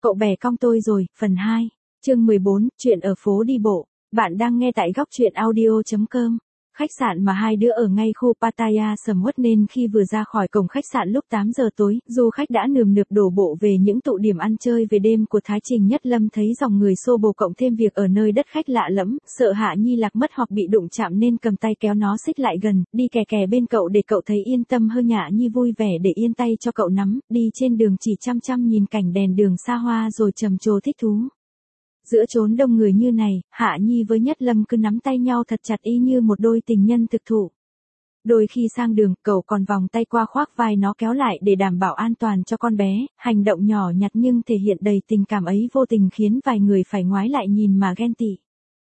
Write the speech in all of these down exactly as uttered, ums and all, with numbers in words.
Cậu bè cong tôi rồi, phần hai, chương mười bốn, chuyện ở phố đi bộ. Bạn đang nghe tại góc truyện audio chấm com. Khách sạn mà hai đứa ở ngay khu Pattaya sầm uất nên khi vừa ra khỏi cổng khách sạn lúc tám giờ tối, du khách đã nườm nượp đổ bộ về những tụ điểm ăn chơi về đêm của Thái Trình Nhất Lâm. Thấy dòng người xô bồ cộng thêm việc ở nơi đất khách lạ lẫm, sợ Hạ Nhi lạc mất hoặc bị đụng chạm nên cầm tay kéo nó xích lại gần, đi kè kè bên cậu để cậu thấy yên tâm hơn. Hạ Nhi vui vẻ để yên tay cho cậu nắm, đi trên đường chỉ chăm chăm nhìn cảnh đèn đường xa hoa rồi trầm trồ thích thú. Giữa chốn đông người như này, Hạ Nhi với Nhất Lâm cứ nắm tay nhau thật chặt y như một đôi tình nhân thực thụ. Đôi khi sang đường, cậu còn vòng tay qua khoác vai nó kéo lại để đảm bảo an toàn cho con bé. Hành động nhỏ nhặt nhưng thể hiện đầy tình cảm ấy vô tình khiến vài người phải ngoái lại nhìn mà ghen tị.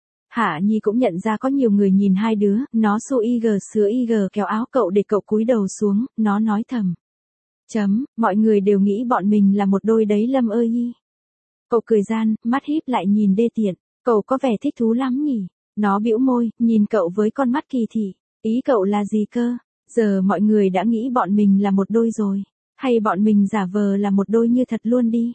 Hạ Nhi cũng nhận ra có nhiều người nhìn hai đứa, nó xô y gờ sứa y gờ kéo áo cậu để cậu cúi đầu xuống, nó nói thầm. Chấm, mọi người đều nghĩ bọn mình là một đôi đấy Lâm ơi y. Cậu cười gian, mắt híp lại nhìn đê tiện, cậu có vẻ thích thú lắm nhỉ. Nó bĩu môi, nhìn cậu với con mắt kỳ thị. Ý cậu là gì cơ? Giờ mọi người đã nghĩ bọn mình là một đôi rồi. Hay bọn mình giả vờ là một đôi như thật luôn đi?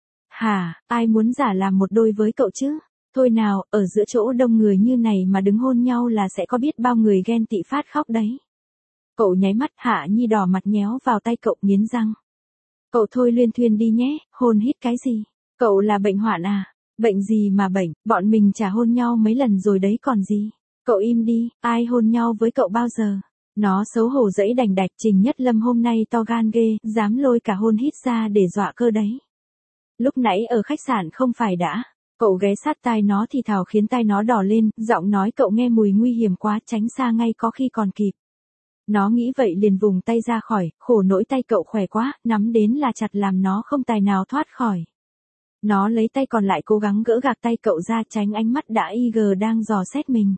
Hả, ai muốn giả làm một đôi với cậu chứ? Thôi nào, ở giữa chỗ đông người như này mà đứng hôn nhau là sẽ có biết bao người ghen tị phát khóc đấy. Cậu nháy mắt. Hạ Nhi đỏ mặt nhéo vào tay cậu nghiến răng. Cậu thôi luyên thuyên đi nhé, hôn hít cái gì? Cậu là bệnh hoạn à? Bệnh gì mà bệnh, bọn mình chả hôn nhau mấy lần rồi đấy còn gì. Cậu im đi, ai hôn nhau với cậu bao giờ? Nó xấu hổ dẫy đành đạch. Trình Nhất Lâm hôm nay to gan ghê, dám lôi cả hôn hít ra để dọa cơ đấy. Lúc nãy ở khách sạn không phải đã. Cậu ghé sát tai nó thì thào khiến tai nó đỏ lên, giọng nói cậu nghe mùi nguy hiểm quá, tránh xa ngay có khi còn kịp. Nó nghĩ vậy liền vùng tay ra khỏi, khổ nỗi tay cậu khỏe quá, nắm đến là chặt làm nó không tài nào thoát khỏi. Nó lấy tay còn lại cố gắng gỡ gạc tay cậu ra tránh ánh mắt đã y gờ đang dò xét mình.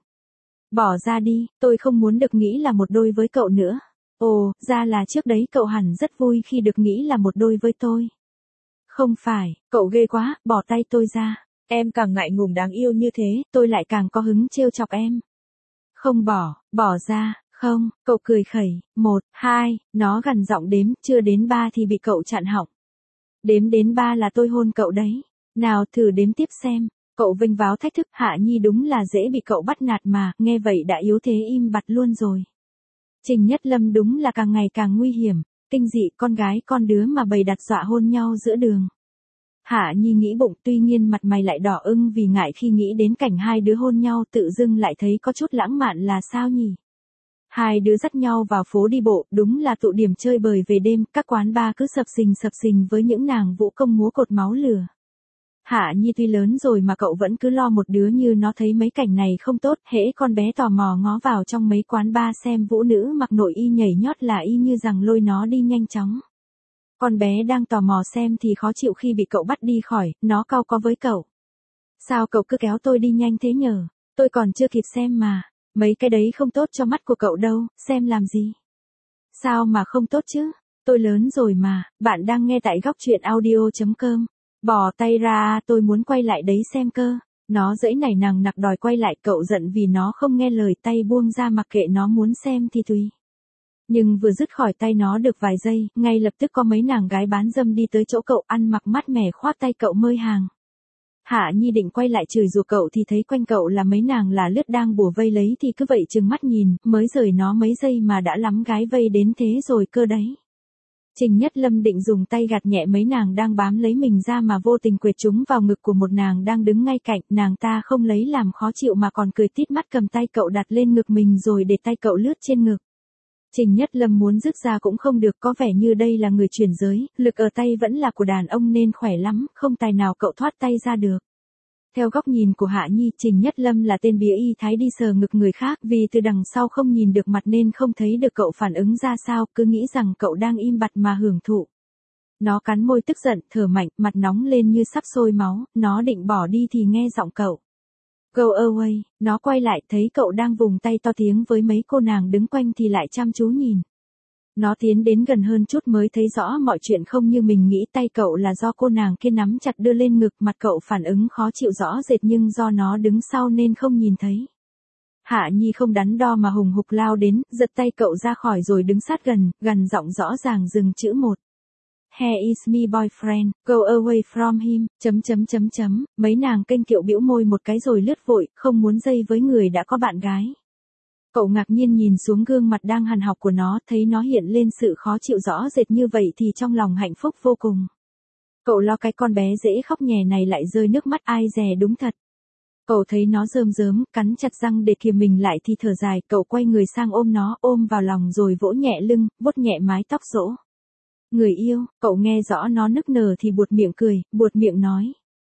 Bỏ ra đi, tôi không muốn được nghĩ là một đôi với cậu nữa. Ồ, ra là trước đấy cậu hẳn rất vui khi được nghĩ là một đôi với tôi. Không phải, cậu ghê quá, bỏ tay tôi ra. Em càng ngại ngùng đáng yêu như thế, tôi lại càng có hứng trêu chọc em. Không bỏ, bỏ ra, không, cậu cười khẩy, một, hai, nó gằn giọng đếm, chưa đến ba thì bị cậu chặn họng. Đếm đến ba là tôi hôn cậu đấy. Nào thử đếm tiếp xem. Cậu vênh váo thách thức. Hạ Nhi đúng là dễ bị cậu bắt nạt mà, nghe vậy đã yếu thế im bặt luôn rồi. Trình Nhất Lâm đúng là càng ngày càng nguy hiểm, kinh dị, con gái con đứa mà bày đặt dọa hôn nhau giữa đường. Hạ Nhi nghĩ bụng, tuy nhiên mặt mày lại đỏ ưng vì ngại khi nghĩ đến cảnh hai đứa hôn nhau, tự dưng lại thấy có chút lãng mạn là sao nhỉ? Hai đứa dắt nhau vào phố đi bộ, đúng là tụ điểm chơi bời về đêm, các quán bar cứ sập sình sập sình với những nàng vũ công múa cột máu lửa. Hạ Nhi tuy lớn rồi mà cậu vẫn cứ lo một đứa như nó thấy mấy cảnh này không tốt, hễ con bé tò mò ngó vào trong mấy quán bar xem vũ nữ mặc nội y nhảy nhót là y như rằng lôi nó đi nhanh chóng. Con bé đang tò mò xem thì khó chịu khi bị cậu bắt đi khỏi, nó cau có với cậu. Sao cậu cứ kéo tôi đi nhanh thế nhờ? Tôi còn chưa kịp xem mà. Mấy cái đấy không tốt cho mắt của cậu đâu, xem làm gì? Sao mà không tốt chứ? Tôi lớn rồi mà. Bạn đang nghe tại góc truyện audio chấm com. Bỏ tay ra, tôi muốn quay lại đấy xem cơ. Nó dãy nảy nàng nặc đòi quay lại, cậu giận vì nó không nghe lời, tay buông ra mặc kệ nó muốn xem thì tùy. Nhưng vừa dứt khỏi tay nó được vài giây, ngay lập tức có mấy nàng gái bán dâm đi tới chỗ cậu, ăn mặc mát mẻ khoác tay cậu mơi hàng. Hạ Nhi định quay lại chửi rủa cậu thì thấy quanh cậu là mấy nàng là lướt đang bủa vây lấy thì cứ vậy trừng mắt nhìn, mới rời nó mấy giây mà đã lắm gái vây đến thế rồi cơ đấy. Trình Nhất Lâm định dùng tay gạt nhẹ mấy nàng đang bám lấy mình ra mà vô tình quệt chúng vào ngực của một nàng đang đứng ngay cạnh, nàng ta không lấy làm khó chịu mà còn cười tít mắt cầm tay cậu đặt lên ngực mình rồi để tay cậu lướt trên ngực. Trình Nhất Lâm muốn dứt ra cũng không được, có vẻ như đây là người chuyển giới, lực ở tay vẫn là của đàn ông nên khỏe lắm, không tài nào cậu thoát tay ra được. Theo góc nhìn của Hạ Nhi, Trình Nhất Lâm là tên bía y thái đi sờ ngực người khác, vì từ đằng sau không nhìn được mặt nên không thấy được cậu phản ứng ra sao, cứ nghĩ rằng cậu đang im bặt mà hưởng thụ. Nó cắn môi tức giận, thở mạnh, mặt nóng lên như sắp sôi máu, nó định bỏ đi thì nghe giọng cậu. Go away, nó quay lại thấy cậu đang vùng tay to tiếng với mấy cô nàng đứng quanh thì lại chăm chú nhìn. Nó tiến đến gần hơn chút mới thấy rõ mọi chuyện không như mình nghĩ, tay cậu là do cô nàng kia nắm chặt đưa lên ngực, mặt cậu phản ứng khó chịu rõ rệt nhưng do nó đứng sau nên không nhìn thấy. Hạ Nhi không đắn đo mà hùng hục lao đến, giật tay cậu ra khỏi rồi đứng sát gần, gần giọng rõ ràng dừng chữ một. he is my boyfriend, go away from him, chấm chấm chấm chấm, mấy nàng kênh kiệu bĩu môi một cái rồi lướt vội, không muốn dây với người đã có bạn gái. Cậu ngạc nhiên nhìn xuống gương mặt đang hằn học của nó, thấy nó hiện lên sự khó chịu rõ rệt như vậy thì trong lòng hạnh phúc vô cùng. Cậu lo cái con bé dễ khóc nhè này lại rơi nước mắt ai dè đúng thật. Cậu thấy nó rơm rớm, cắn chặt răng để kiềm mình lại thì thở dài, cậu quay người sang ôm nó, ôm vào lòng rồi vỗ nhẹ lưng, vuốt nhẹ mái tóc rỗ. Người yêu, cậu nghe rõ nó nức nở thì buột miệng cười, buột miệng nói.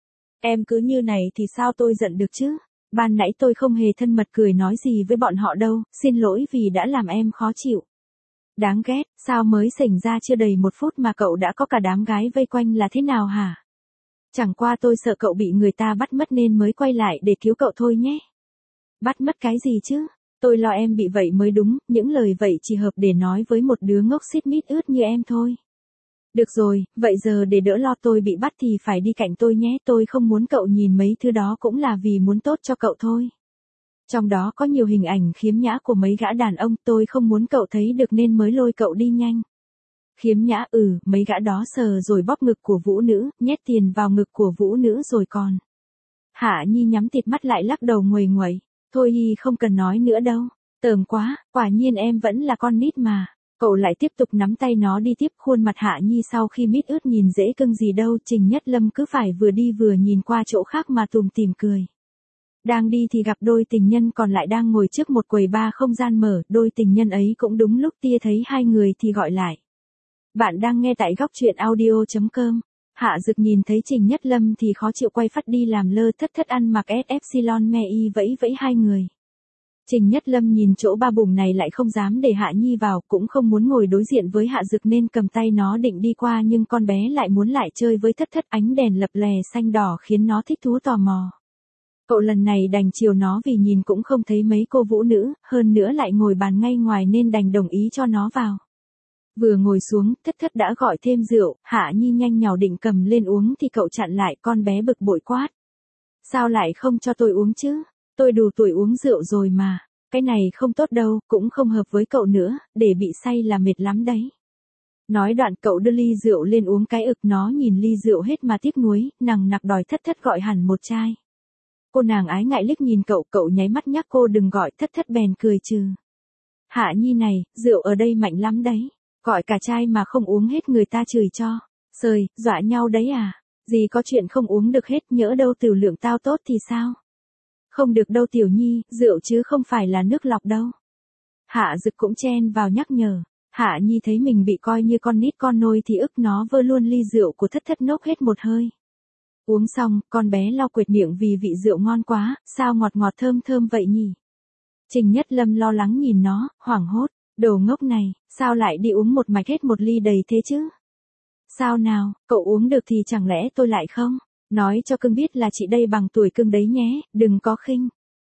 Em cứ như này thì sao tôi giận được chứ? Ban nãy tôi không hề thân mật cười nói gì với bọn họ đâu, xin lỗi vì đã làm em khó chịu. Đáng ghét, sao mới xảy ra chưa đầy một phút mà cậu đã có cả đám gái vây quanh là thế nào hả? Chẳng qua tôi sợ cậu bị người ta bắt mất nên mới quay lại để cứu cậu thôi nhé. Bắt mất cái gì chứ? Tôi lo em bị vậy mới đúng, những lời vậy chỉ hợp để nói với một đứa ngốc xít mít ướt như em thôi. Được rồi, vậy giờ để đỡ lo tôi bị bắt thì phải đi cạnh tôi nhé, tôi không muốn cậu nhìn mấy thứ đó cũng là vì muốn tốt cho cậu thôi. Trong đó có nhiều hình ảnh khiếm nhã của mấy gã đàn ông, tôi không muốn cậu thấy được nên mới lôi cậu đi nhanh. Khiếm nhã ừ, mấy gã đó sờ rồi bóp ngực của vũ nữ, nhét tiền vào ngực của vũ nữ rồi còn. Hạ Nhi nhắm tịt mắt lại lắc đầu nguầy nguẩy, thôi Nhi không cần nói nữa đâu, tởm quá, quả nhiên em vẫn là con nít mà. Cậu lại tiếp tục nắm tay nó đi tiếp, khuôn mặt Hạ Nhi sau khi mít ướt nhìn dễ cưng gì đâu, Trình Nhất Lâm cứ phải vừa đi vừa nhìn qua chỗ khác mà tùm tìm cười. Đang đi thì gặp đôi tình nhân còn lại đang ngồi trước một quầy bar không gian mở, đôi tình nhân ấy cũng đúng lúc tia thấy hai người thì gọi lại. Bạn đang nghe tại góc truyện audio chấm com. Hạ Dực nhìn thấy Trình Nhất Lâm thì khó chịu quay phát đi làm lơ thất thất ăn mặc ét epsilon me y vẫy vẫy hai người. Trình Nhất Lâm nhìn chỗ ba bùng này lại không dám để Hạ Nhi vào, cũng không muốn ngồi đối diện với Hạ Dực nên cầm tay nó định đi qua nhưng con bé lại muốn lại chơi với thất thất, ánh đèn lập lè xanh đỏ khiến nó thích thú tò mò. Cậu lần này đành chiều nó vì nhìn cũng không thấy mấy cô vũ nữ, hơn nữa lại ngồi bàn ngay ngoài nên đành đồng ý cho nó vào. Vừa ngồi xuống, thất thất đã gọi thêm rượu, Hạ Nhi nhanh nhào định cầm lên uống thì cậu chặn lại, con bé bực bội quát. Sao lại không cho tôi uống chứ? Tôi đủ tuổi uống rượu rồi mà, cái này không tốt đâu, cũng không hợp với cậu nữa, để bị say là mệt lắm đấy. Nói đoạn cậu đưa ly rượu lên uống cái ực, nó nhìn ly rượu hết mà tiếc nuối, nằng nặc đòi thất thất gọi hẳn một chai. Cô nàng ái ngại liếc nhìn cậu, cậu nháy mắt nhắc cô đừng gọi, thất thất bèn cười trừ. Hạ Nhi này, rượu ở đây mạnh lắm đấy, gọi cả chai mà không uống hết người ta chửi cho. Sời, dọa nhau đấy à, gì có chuyện không uống được hết, nhỡ đâu tiểu lượng tao tốt thì sao? Không được đâu Tiểu Nhi, rượu chứ không phải là nước lọc đâu. Hạ Dực cũng chen vào nhắc nhở. Hạ Nhi thấy mình bị coi như con nít con nôi thì ức nó vơ luôn ly rượu của thất thất nốc hết một hơi. Uống xong, con bé lau quệt miệng vì vị rượu ngon quá, sao ngọt ngọt thơm thơm vậy nhỉ? Trình Nhất Lâm lo lắng nhìn nó, hoảng hốt, đồ ngốc này, sao lại đi uống một mạch hết một ly đầy thế chứ? Sao nào, cậu uống được thì chẳng lẽ tôi lại không? Nói cho cưng biết là chị đây bằng tuổi cưng đấy nhé, đừng có khinh.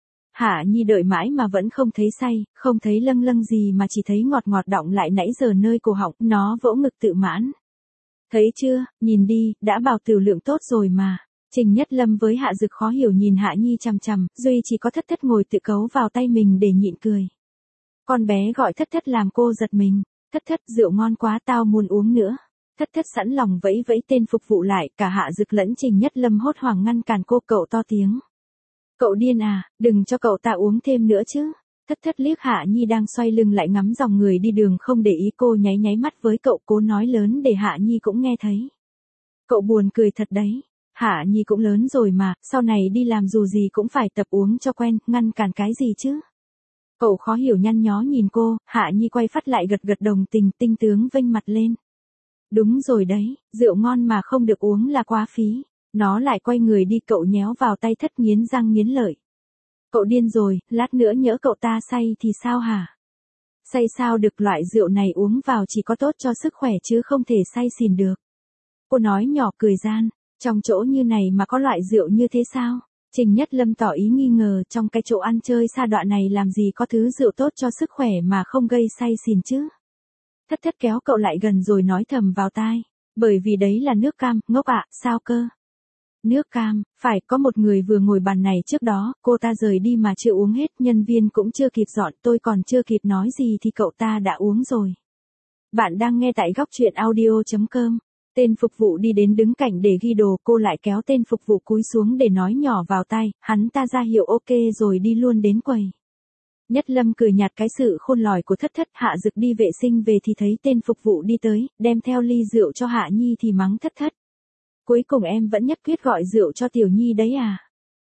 Hạ Nhi đợi mãi mà vẫn không thấy say, không thấy lâng lâng gì mà chỉ thấy ngọt ngọt đọng lại nãy giờ nơi cổ họng, nó vỗ ngực tự mãn. Thấy chưa, nhìn đi, đã bảo tiểu lượng tốt rồi mà. Trình Nhất Lâm với Hạ Dực khó hiểu nhìn Hạ Nhi chằm chằm, duy chỉ có thất thất ngồi tự cấu vào tay mình để nhịn cười. Con bé gọi thất thất làm cô giật mình, thất thất rượu ngon quá tao muốn uống nữa. Thất thất sẵn lòng vẫy vẫy tên phục vụ lại, cả Hạ Dực lẫn Trình Nhất Lâm hốt hoảng ngăn cản cô, cậu to tiếng. Cậu điên à, đừng cho cậu ta uống thêm nữa chứ. Thất thất liếc Hạ Nhi đang xoay lưng lại ngắm dòng người đi đường không để ý cô, nháy nháy mắt với cậu, cố nói lớn để Hạ Nhi cũng nghe thấy. Cậu buồn cười thật đấy, Hạ Nhi cũng lớn rồi mà, sau này đi làm dù gì cũng phải tập uống cho quen, ngăn cản cái gì chứ. Cậu khó hiểu nhăn nhó nhìn cô, Hạ Nhi quay phát lại gật gật đồng tình, tinh tướng vênh mặt lên. Đúng rồi đấy, rượu ngon mà không được uống là quá phí. Nó lại quay người đi, cậu nhéo vào tay thất nghiến răng nghiến lợi. Cậu điên rồi, lát nữa nhỡ cậu ta say thì sao hả? Say sao được, loại rượu này uống vào chỉ có tốt cho sức khỏe chứ không thể say xỉn được. Cô nói nhỏ cười gian, trong chỗ như này mà có loại rượu như thế sao? Trình Nhất Lâm tỏ ý nghi ngờ, trong cái chỗ ăn chơi xa đọa này làm gì có thứ rượu tốt cho sức khỏe mà không gây say xỉn chứ? Thất thất kéo cậu lại gần rồi nói thầm vào tai. Bởi vì đấy là nước cam, ngốc ạ, sao cơ? Nước cam, phải, có một người vừa ngồi bàn này trước đó, cô ta rời đi mà chưa uống hết, nhân viên cũng chưa kịp dọn, tôi còn chưa kịp nói gì thì cậu ta đã uống rồi. Bạn đang nghe tại góc truyện audio chấm com. Tên phục vụ đi đến đứng cạnh để ghi đồ, cô lại kéo tên phục vụ cúi xuống để nói nhỏ vào tai, hắn ta ra hiệu ok rồi đi luôn đến quầy. Nhất Lâm cười nhạt cái sự khôn lỏi của Thất Thất. Hạ Dực đi vệ sinh về thì thấy tên phục vụ đi tới, đem theo ly rượu cho Hạ Nhi thì mắng Thất Thất. Cuối cùng em vẫn nhất quyết gọi rượu cho Tiểu Nhi đấy à?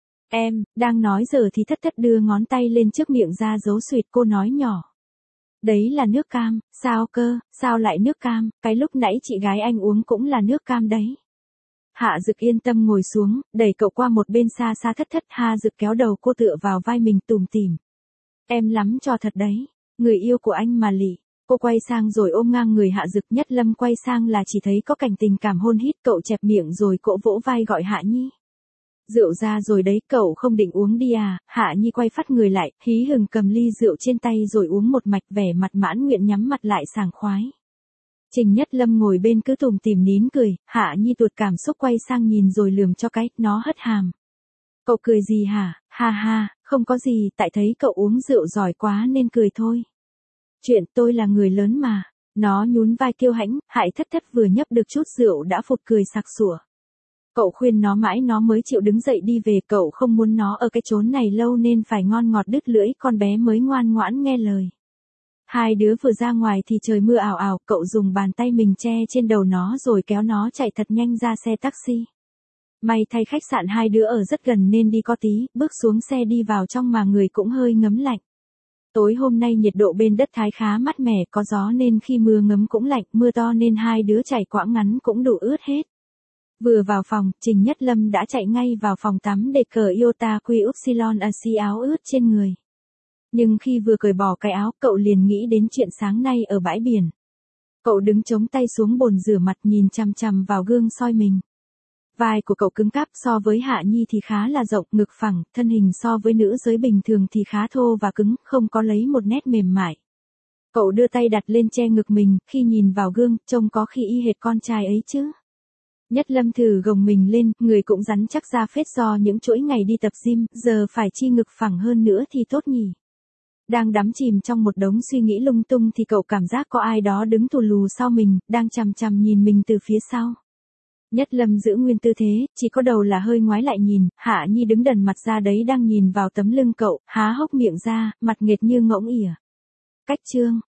Em, đang nói giờ thì Thất Thất đưa ngón tay lên trước miệng ra dấu suyệt, cô nói nhỏ. Đấy là nước cam. Sao cơ, sao lại nước cam, cái lúc nãy chị gái anh uống cũng là nước cam đấy. Hạ Dực yên tâm ngồi xuống, đẩy cậu qua một bên xa xa Thất Thất. Hạ Dực kéo đầu cô tựa vào vai mình tủm tỉm. Em lắm cho thật đấy, người yêu của anh mà lị. Cô quay sang rồi ôm ngang người Hạ Dực. Nhất Lâm quay sang là chỉ thấy có cảnh tình cảm hôn hít, cậu chẹp miệng rồi cỗ vỗ vai gọi Hạ Nhi. Rượu ra rồi đấy, cậu không định uống đi à? Hạ Nhi quay phát người lại, hí hửng cầm ly rượu trên tay rồi uống một mạch, vẻ mặt mãn nguyện, nhắm mặt lại sảng khoái. Trình Nhất Lâm ngồi bên cứ tủm tỉm nín cười, Hạ Nhi tuột cảm xúc quay sang nhìn rồi lườm cho cái, nó hất hàm. Cậu cười gì hả? Ha ha, không có gì, tại thấy cậu uống rượu giỏi quá nên cười thôi. Chuyện tôi là người lớn mà. Nó nhún vai kiêu hãnh, hại Thất Thất vừa nhấp được chút rượu đã phụt cười sặc sủa. Cậu khuyên nó mãi nó mới chịu đứng dậy đi về, cậu không muốn nó ở cái chốn này lâu nên phải ngon ngọt đứt lưỡi, con bé mới ngoan ngoãn nghe lời. Hai đứa vừa ra ngoài thì trời mưa ảo ảo, cậu dùng bàn tay mình che trên đầu nó rồi kéo nó chạy thật nhanh ra xe taxi. May thay khách sạn hai đứa ở rất gần nên đi có tí, bước xuống xe đi vào trong mà người cũng hơi ngấm lạnh. Tối hôm nay nhiệt độ bên đất Thái khá mát mẻ, có gió nên khi mưa ngấm cũng lạnh, mưa to nên hai đứa chạy quãng ngắn cũng đủ ướt hết. Vừa vào phòng, Trình Nhất Lâm đã chạy ngay vào phòng tắm để cởi Iota Quy Upsilon a xi áo ướt trên người. Nhưng khi vừa cởi bỏ cái áo, cậu liền nghĩ đến chuyện sáng nay ở bãi biển. Cậu đứng chống tay xuống bồn rửa mặt nhìn chằm chằm vào gương soi mình. Vai của cậu cứng cáp, so với Hạ Nhi thì khá là rộng, ngực phẳng, thân hình so với nữ giới bình thường thì khá thô và cứng, không có lấy một nét mềm mại. Cậu đưa tay đặt lên che ngực mình, khi nhìn vào gương, trông có khi y hệt con trai ấy chứ. Nhất Lâm thử gồng mình lên, người cũng rắn chắc ra phết do những chuỗi ngày đi tập gym, giờ phải chi ngực phẳng hơn nữa thì tốt nhỉ. Đang đắm chìm trong một đống suy nghĩ lung tung thì cậu cảm giác có ai đó đứng thù lù sau mình, đang chằm chằm nhìn mình từ phía sau. Nhất Lâm giữ nguyên tư thế, chỉ có đầu là hơi ngoái lại nhìn, Hạ Nhi đứng đần mặt ra đấy đang nhìn vào tấm lưng cậu, há hốc miệng ra, mặt nghệt như ngỗng ỉa. Cách chương